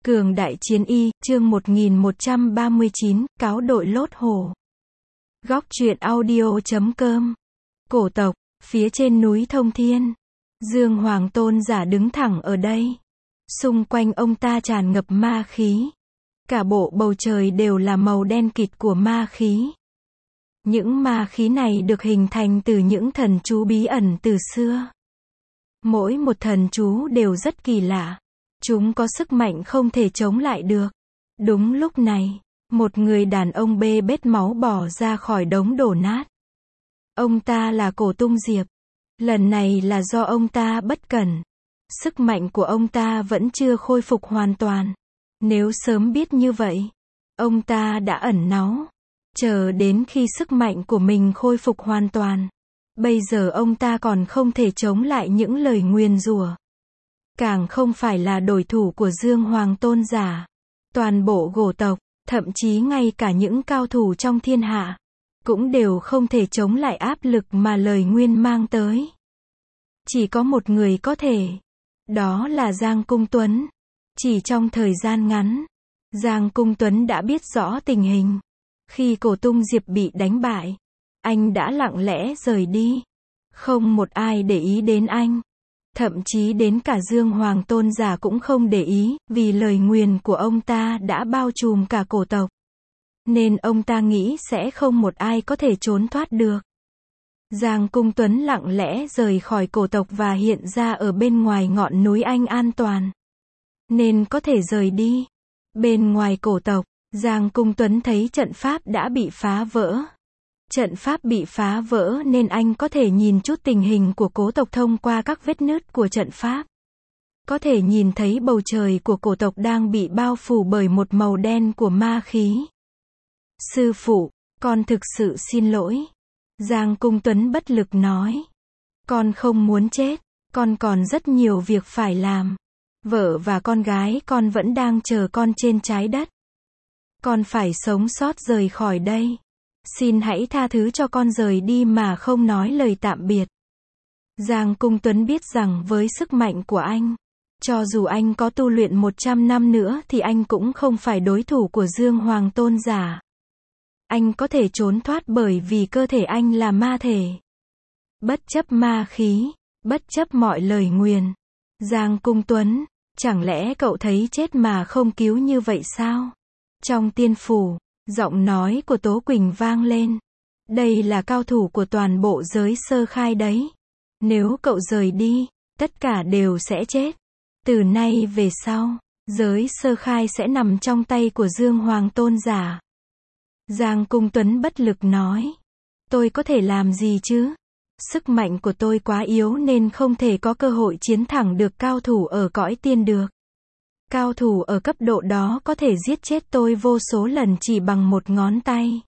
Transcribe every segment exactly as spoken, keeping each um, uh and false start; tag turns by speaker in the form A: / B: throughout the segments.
A: Cường đại chiến y, chương một nghìn một trăm ba mươi chín, cáo đội lốt hổ. Góc truyện audio chấm com. Cổ tộc, phía trên núi Thông Thiên. Dương Hoàng Tôn giả đứng thẳng ở đây. Xung quanh ông ta tràn ngập ma khí. Cả bộ bầu trời đều là màu đen kịt của ma khí. Những ma khí này được hình thành từ những thần chú bí ẩn từ xưa. Mỗi một thần chú đều rất kỳ lạ. Chúng có sức mạnh không thể chống lại được. Đúng lúc này, một người đàn ông bê bết máu bỏ ra khỏi đống đổ nát. Ông ta là Cổ Tung Diệp. Lần này là do ông ta bất cẩn. Sức mạnh của ông ta vẫn chưa khôi phục hoàn toàn. Nếu sớm biết như vậy, ông ta đã ẩn náu, chờ đến khi sức mạnh của mình khôi phục hoàn toàn. Bây giờ ông ta còn không thể chống lại những lời nguyền rủa. Càng không phải là đối thủ của Dương Hoàng Tôn giả. Toàn bộ Gỗ tộc, thậm chí ngay cả những cao thủ trong thiên hạ, cũng đều không thể chống lại áp lực mà lời nguyên mang tới. Chỉ có một người có thể. Đó là Giang Cung Tuấn. Chỉ trong thời gian ngắn, Giang Cung Tuấn đã biết rõ tình hình. Khi Cổ Tung Diệp bị đánh bại, anh đã lặng lẽ rời đi. Không một ai để ý đến anh. Thậm chí đến cả Dương Hoàng Tôn giả cũng không để ý, vì lời nguyền của ông ta đã bao trùm cả cổ tộc. Nên ông ta nghĩ sẽ không một ai có thể trốn thoát được. Giang Cung Tuấn lặng lẽ rời khỏi cổ tộc và hiện ra ở bên ngoài ngọn núi Anh an toàn. Nên có thể rời đi. Bên ngoài cổ tộc, Giang Cung Tuấn thấy trận pháp đã bị phá vỡ. Trận pháp bị phá vỡ nên anh có thể nhìn chút tình hình của cổ tộc thông qua các vết nứt của trận pháp. Có thể nhìn thấy bầu trời của cổ tộc đang bị bao phủ bởi một màu đen của ma khí. Sư phụ, con thực sự xin lỗi. Giang Cung Tuấn bất lực nói. Con không muốn chết, con còn rất nhiều việc phải làm. Vợ và con gái con vẫn đang chờ con trên trái đất. Con phải sống sót rời khỏi đây. Xin hãy tha thứ cho con rời đi mà không nói lời tạm biệt. Giang Cung Tuấn biết rằng với sức mạnh của anh, cho dù anh có tu luyện một trăm năm nữa thì anh cũng không phải đối thủ của Dương Hoàng Tôn giả. Anh có thể trốn thoát bởi vì cơ thể anh là ma thể. Bất chấp ma khí, bất chấp mọi lời nguyền. Giang Cung Tuấn, chẳng lẽ cậu thấy chết mà không cứu như vậy sao? Trong tiên phủ, giọng nói của Tố Quỳnh vang lên. Đây là cao thủ của toàn bộ giới sơ khai đấy. Nếu cậu rời đi, tất cả đều sẽ chết. Từ nay về sau, giới sơ khai sẽ nằm trong tay của Dương Hoàng Tôn giả. Giang Cung Tuấn bất lực nói. Tôi có thể làm gì chứ? Sức mạnh của tôi quá yếu nên không thể có cơ hội chiến thắng được cao thủ ở cõi tiên được. Cao thủ ở cấp độ đó có thể giết chết tôi vô số lần chỉ bằng một ngón tay.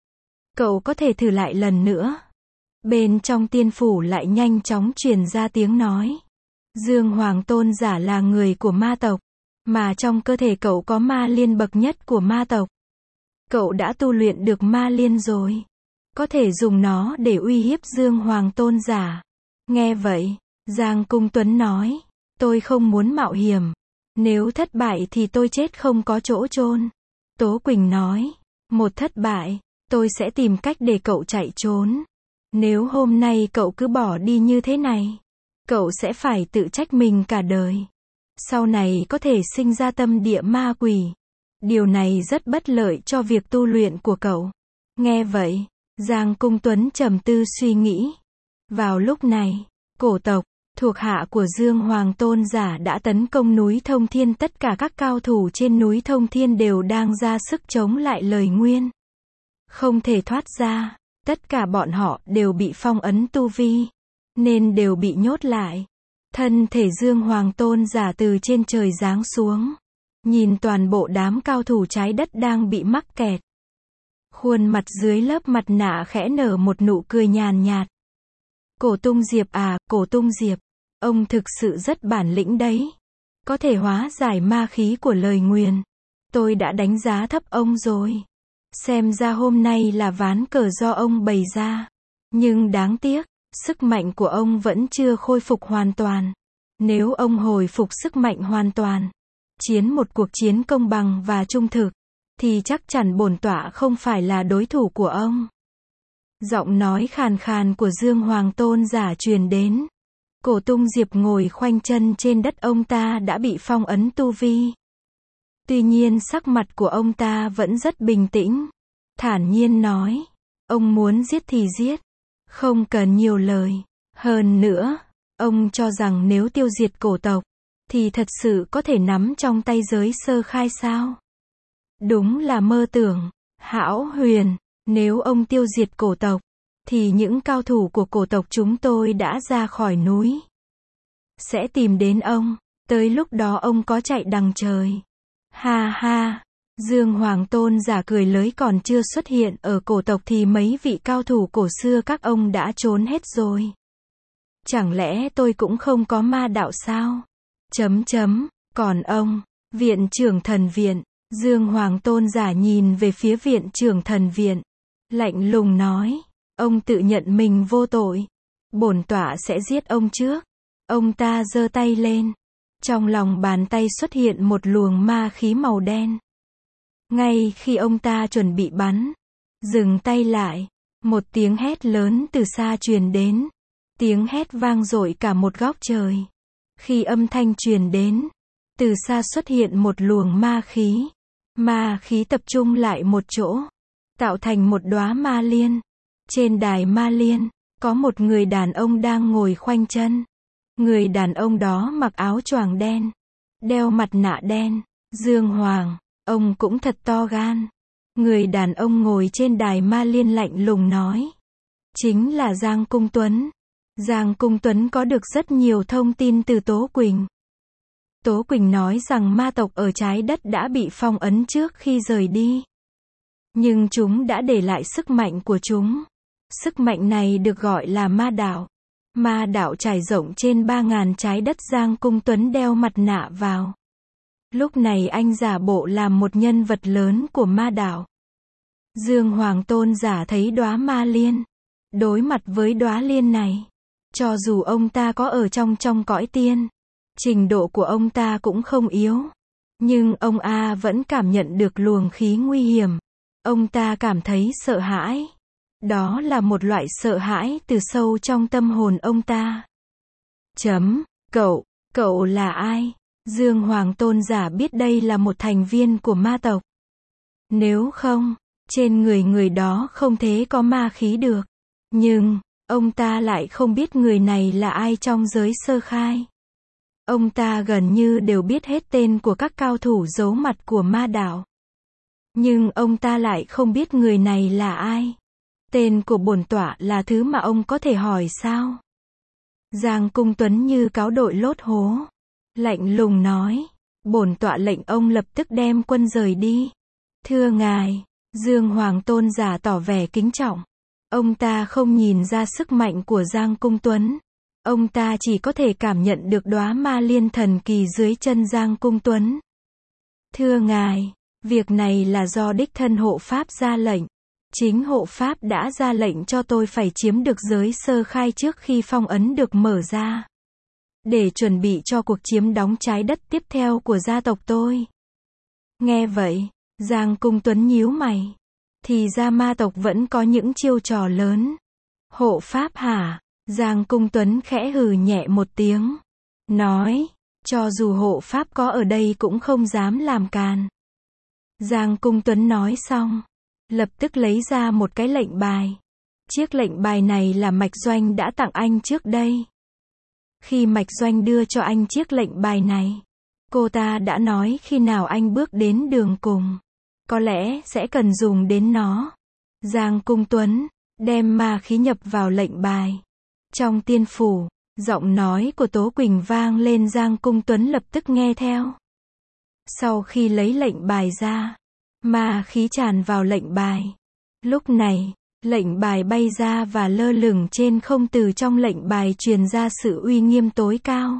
A: Cậu có thể thử lại lần nữa. Bên trong tiên phủ lại nhanh chóng truyền ra tiếng nói. Dương Hoàng Tôn giả là người của ma tộc, mà trong cơ thể cậu có ma liên bậc nhất của ma tộc. Cậu đã tu luyện được ma liên rồi. Có thể dùng nó để uy hiếp Dương Hoàng Tôn giả. Nghe vậy, Giang Cung Tuấn nói. Tôi không muốn mạo hiểm. Nếu thất bại thì tôi chết không có chỗ chôn. Tố Quỳnh nói. Một thất bại, tôi sẽ tìm cách để cậu chạy trốn. Nếu hôm nay cậu cứ bỏ đi như thế này, cậu sẽ phải tự trách mình cả đời. Sau này có thể sinh ra tâm địa ma quỷ. Điều này rất bất lợi cho việc tu luyện của cậu. Nghe vậy, Giang Cung Tuấn trầm tư suy nghĩ. Vào lúc này, cổ tộc, thuộc hạ của Dương Hoàng Tôn giả đã tấn công núi Thông Thiên. Tất cả các cao thủ trên núi Thông Thiên đều đang ra sức chống lại lời nguyên. Không thể thoát ra. Tất cả bọn họ đều bị phong ấn tu vi, nên đều bị nhốt lại. Thân thể Dương Hoàng Tôn giả từ trên trời giáng xuống. Nhìn toàn bộ đám cao thủ trái đất đang bị mắc kẹt. Khuôn mặt dưới lớp mặt nạ khẽ nở một nụ cười nhàn nhạt. Cổ Tung Diệp à, Cổ Tung Diệp, ông thực sự rất bản lĩnh đấy. Có thể hóa giải ma khí của lời nguyền. Tôi đã đánh giá thấp ông rồi. Xem ra hôm nay là ván cờ do ông bày ra. Nhưng đáng tiếc, sức mạnh của ông vẫn chưa khôi phục hoàn toàn. Nếu ông hồi phục sức mạnh hoàn toàn, chiến một cuộc chiến công bằng và trung thực, thì chắc chắn bổn tọa không phải là đối thủ của ông. Giọng nói khàn khàn của Dương Hoàng Tôn giả truyền đến. Cổ Tung Diệp ngồi khoanh chân trên đất, ông ta đã bị phong ấn tu vi. Tuy nhiên sắc mặt của ông ta vẫn rất bình tĩnh, thản nhiên nói, ông muốn giết thì giết, không cần nhiều lời. Hơn nữa, ông cho rằng nếu tiêu diệt cổ tộc, thì thật sự có thể nắm trong tay giới sơ khai sao? Đúng là mơ tưởng. Hão Huyền, nếu ông tiêu diệt cổ tộc, thì những cao thủ của cổ tộc chúng tôi đã ra khỏi núi, sẽ tìm đến ông, tới lúc đó ông có chạy đằng trời. Ha ha, Dương Hoàng Tôn giả cười lớn, còn chưa xuất hiện ở cổ tộc thì mấy vị cao thủ cổ xưa các ông đã trốn hết rồi. Chẳng lẽ tôi cũng không có ma đạo sao? Chấm chấm, còn ông, viện trưởng thần viện. Dương Hoàng Tôn giả nhìn về phía viện trưởng thần viện, lạnh lùng nói, ông tự nhận mình vô tội, bổn tọa sẽ giết ông trước. Ông ta giơ tay lên, trong lòng bàn tay xuất hiện một luồng ma khí màu đen. Ngay khi ông ta chuẩn bị bắn, dừng tay lại, một tiếng hét lớn từ xa truyền đến. Tiếng hét vang dội cả một góc trời. Khi âm thanh truyền đến, từ xa xuất hiện một luồng ma khí. Ma khí tập trung lại một chỗ, tạo thành một đóa ma liên. Trên đài ma liên, có một người đàn ông đang ngồi khoanh chân. Người đàn ông đó mặc áo choàng đen, đeo mặt nạ đen. Dương Hoàng, ông cũng thật to gan. Người đàn ông ngồi trên đài ma liên lạnh lùng nói. Chính là Giang Cung Tuấn. Giang Cung Tuấn có được rất nhiều thông tin từ Tố Quỳnh. Tố Quỳnh nói rằng ma tộc ở trái đất đã bị phong ấn trước khi rời đi. Nhưng chúng đã để lại sức mạnh của chúng. Sức mạnh này được gọi là ma đạo. Ma đạo trải rộng trên ba ngàn trái đất. Giang Cung Tuấn đeo mặt nạ vào. Lúc này anh giả bộ làm một nhân vật lớn của ma đạo. Dương Hoàng Tôn giả thấy đóa ma liên. Đối mặt với đóa liên này, cho dù ông ta có ở trong trong cõi tiên, trình độ của ông ta cũng không yếu. Nhưng ông A vẫn cảm nhận được luồng khí nguy hiểm. Ông ta cảm thấy sợ hãi. Đó là một loại sợ hãi từ sâu trong tâm hồn ông ta. Chấm, cậu, cậu là ai? Dương Hoàng Tôn giả biết đây là một thành viên của ma tộc. Nếu không, trên người người đó không thể có ma khí được. Nhưng, ông ta lại không biết người này là ai trong giới sơ khai. Ông ta gần như đều biết hết tên của các cao thủ giấu mặt của ma đạo. Nhưng ông ta lại không biết người này là ai. Tên của bổn tọa là thứ mà ông có thể hỏi sao? Giang Cung Tuấn như cáo đội lốt hố. Lạnh lùng nói. Bổn tọa lệnh ông lập tức đem quân rời đi. Thưa ngài, Dương Hoàng Tôn giả tỏ vẻ kính trọng. Ông ta không nhìn ra sức mạnh của Giang Cung Tuấn. Ông ta chỉ có thể cảm nhận được đóa ma liên thần kỳ dưới chân Giang Cung Tuấn. Thưa ngài, việc này là do đích thân hộ pháp ra lệnh. Chính hộ pháp đã ra lệnh cho tôi phải chiếm được giới sơ khai trước khi phong ấn được mở ra. Để chuẩn bị cho cuộc chiếm đóng trái đất tiếp theo của gia tộc tôi. Nghe vậy, Giang Cung Tuấn nhíu mày. Thì ra ma tộc vẫn có những chiêu trò lớn. Hộ pháp hả? Giang Cung Tuấn khẽ hừ nhẹ một tiếng. Nói, cho dù hộ pháp có ở đây cũng không dám làm càn. Giang Cung Tuấn nói xong, lập tức lấy ra một cái lệnh bài. Chiếc lệnh bài này là Mạch Doanh đã tặng anh trước đây. Khi Mạch Doanh đưa cho anh chiếc lệnh bài này, cô ta đã nói khi nào anh bước đến đường cùng, có lẽ sẽ cần dùng đến nó. Giang Cung Tuấn đem ma khí nhập vào lệnh bài. Trong tiên phủ, giọng nói của Tố Quỳnh vang lên. Giang Cung Tuấn lập tức nghe theo. Sau khi lấy lệnh bài ra, ma khí tràn vào lệnh bài. Lúc này, lệnh bài bay ra và lơ lửng trên không. Từ trong lệnh bài truyền ra sự uy nghiêm tối cao.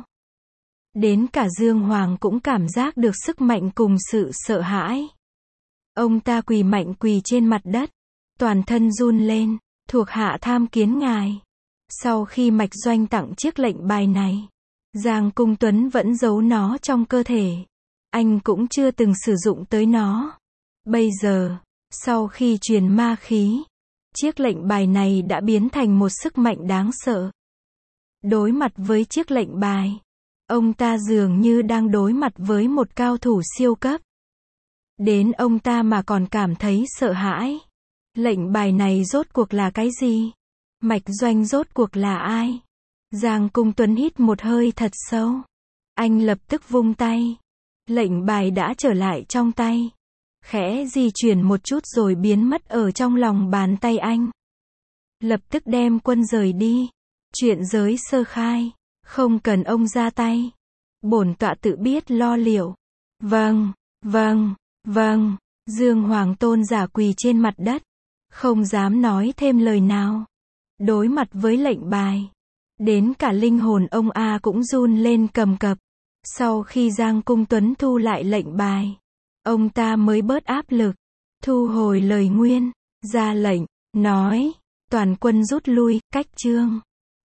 A: Đến cả Dương Hoàng cũng cảm giác được sức mạnh cùng sự sợ hãi. Ông ta quỳ mạnh quỳ trên mặt đất, toàn thân run lên, thuộc hạ tham kiến ngài. Sau khi Mạch Doanh tặng chiếc lệnh bài này, Giang Cung Tuấn vẫn giấu nó trong cơ thể. anh cũng chưa từng sử dụng tới nó. Bây giờ, sau khi truyền ma khí, chiếc lệnh bài này đã biến thành một sức mạnh đáng sợ. Đối mặt với chiếc lệnh bài, ông ta dường như đang đối mặt với một cao thủ siêu cấp. Đến ông ta mà còn cảm thấy sợ hãi. Lệnh bài này rốt cuộc là cái gì? Mạch Doanh rốt cuộc là ai? Giang Cung Tuấn hít một hơi thật sâu. Anh lập tức vung tay. Lệnh bài đã trở lại trong tay. Khẽ di chuyển một chút rồi biến mất ở trong lòng bàn tay anh. Lập tức đem quân rời đi. Chuyện giới sơ khai. Không cần ông ra tay. Bổn tọa tự biết lo liệu. Vâng, vâng, vâng. Dương Hoàng Tôn giả quỳ trên mặt đất. Không dám nói thêm lời nào. Đối mặt với lệnh bài. Đến cả linh hồn ông A cũng run lên cầm cập. Sau khi Giang Cung Tuấn thu lại lệnh bài, ông ta mới bớt áp lực. Thu hồi lời nguyên, ra lệnh, nói, toàn quân rút lui, cách chương.